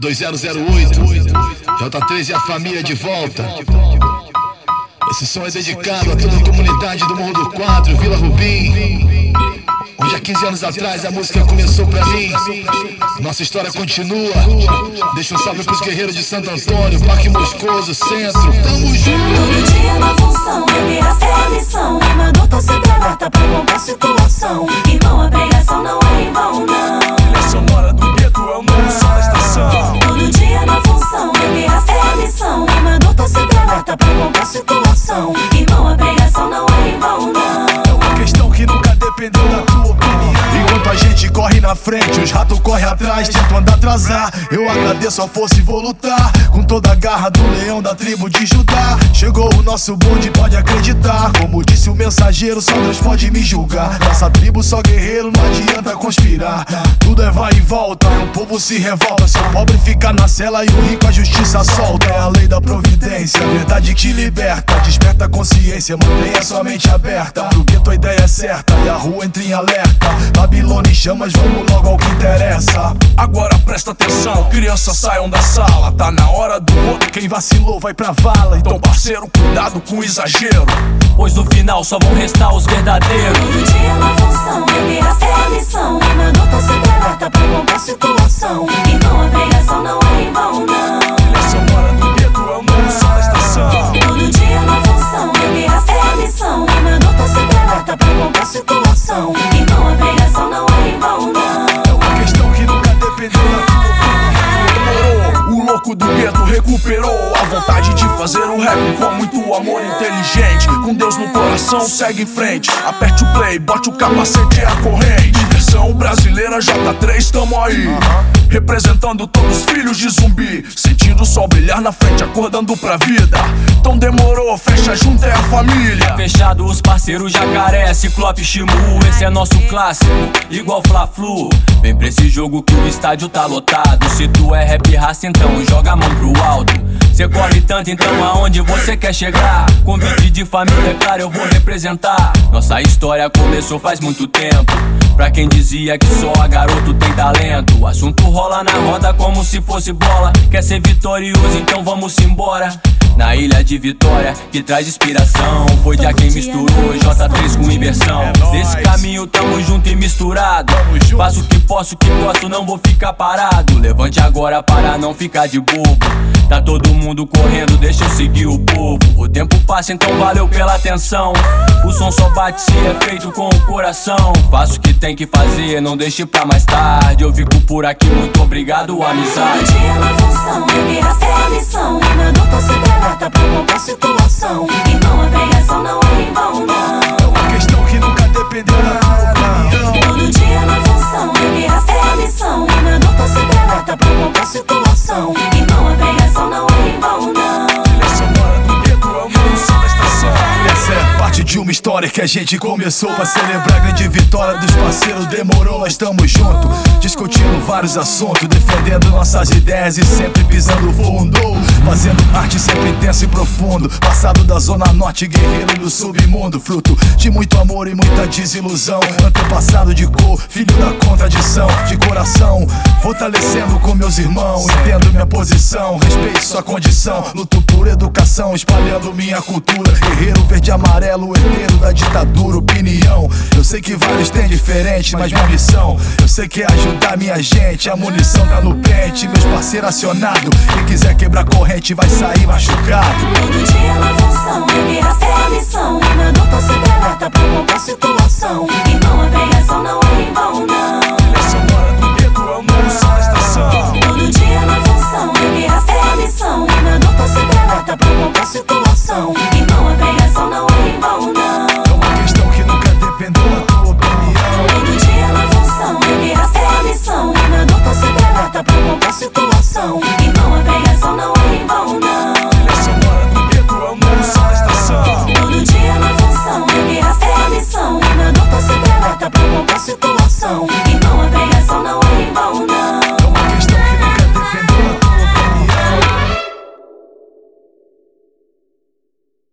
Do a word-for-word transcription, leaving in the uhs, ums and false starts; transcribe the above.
dois zero zero oito, J três e a família de volta. Esse som é dedicado a toda a comunidade do Morro do Quadro, Vila Rubim, onde há quinze anos atrás a música começou pra mim. Nossa história continua. Deixa um salve pros guerreiros de Santo Antônio, Parque Moscoso, Centro. Tamo junto. Todo dia na função, essa é a missão. Mandou sempre alerta pra qualquer situação. Irmão, a pregação não é em vão, não. Trilha sonora do gueto é o novo som da estação. Todo dia na função, essa é a missão. Mandou sempre alerta pra qualquer situação. Irmão, a pregação não é em vão, não. É uma questão que nunca dependeu da tua opinião. Enquanto a gente corre na frente, os ratos correm atrás, tentam andar atrasar. Eu agradeço a força e vou lutar com toda a garra do leão da tribo de Judá. Chegou o nosso bonde, pode acreditar. Como disse o mensageiro, só Deus pode me julgar. Nossa tribo só guerreiro, não adianta conspirar. Tudo é vai e volta, o povo se revolta. Se o pobre fica na cela e o rico a justiça solta. É a lei da providência, a verdade que liberta. Desperta a consciência, mantenha sua mente aberta. Do gueto a ideia é certa e a rua entra em alerta. Babilônia em chamas, vamos logo ao que interessa. Agora presta atenção, crianças saiam da sala. Tá na hora do outro, quem vacilou vai pra vala. Então parceiro, cuidado com o exagero, pois no final só vão restar os verdadeiros. Todo dia na função, essa é a missão. Mandou sempre alerta pra qualquer situação. Irmão, a pregação não é em vão, não. Trilha sonora do gueto é o novo som da estação. Todo dia na função, essa é a missão. Mandou sempre alerta pra qualquer situação. Irmão, a pregação não é em vão, não. É uma questão que nunca dependeu da tua opinião. O louco do gueto recuperou a vontade de fazer o rap com muito amor inteligente. Com Deus no coração, segue em frente. Aperte o play, bote o capacete e a corrente. Versão brasileira J três, tamo aí, representando todos os filhos de zumbi. Sentindo o sol brilhar na frente, acordando pra vida. Então demorou, fecha junto, é a família. Fechado os parceiros Jacaré, Ciclope, Shimu. Esse é nosso clássico, igual Fla-Flu. Vem pra esse jogo que o estádio tá lotado. Se tu é rap raça, então joga a mão pro alto. Cê corre tanto, então aonde você quer chegar? Convite de família, é claro, eu vou representar. Nossa história começou faz muito tempo. Pra quem dizia que só a garoto tem talento, o assunto rola na roda como se fosse bola. Quer ser vitorioso, então vamos embora. Na ilha de Vitória, que traz inspiração. Foi de quem misturou J três com inversão. Nesse caminho tamo junto e misturado. Faço o que posso, o que gosto, não vou ficar parado. Levante agora para não ficar de bobo. Tá todo mundo correndo, deixa eu seguir o povo. O tempo passa, então valeu pela atenção. O som só bate se é feito com o coração. Faço o que tem que fazer, não deixe pra mais tarde. Eu fico por aqui, muito obrigado, amizade. Todo dia na função, essa é a missão. Mandou sempre alerta pra qualquer situação. Irmão, a pregação não é em vão, não. É uma questão que nunca dependeu da tua opinião. Todo dia na função, essa é a missão. Mandou sempre alerta pra qualquer situação. Irmão, a pregação não é em vão, não. Trilha sonora do gueto é o novo som da estação. Essa é parte de uma história que a gente começou pra celebrar a grande vitória dos parceiros. Demorou, nós estamos juntos, discutindo vários assuntos, defendendo nossas ideias e sempre pisando fundo. Fazendo arte sempre intenso e profundo. Passado da zona norte, guerreiro do submundo. Fruto de muito amor e muita desilusão. Antepassado de cor, filho da contradição. De coração, fortalecendo com meus irmãos. Entendo minha posição, respeito sua condição. Luto por educação, espalhando minha cultura. Guerreiro verde e amarelo, herdeiro da ditadura. Opinião, eu sei que vários têm diferente, mas minha missão, eu sei que é ajudar minha gente. A munição tá no pente, meus parceiros acionados. Quem quiser quebrar corrente vai sair machucado. Todo dia na função, essa é a missão. Mandou sempre alerta pra qualquer situação. Irmão, a pregação não é em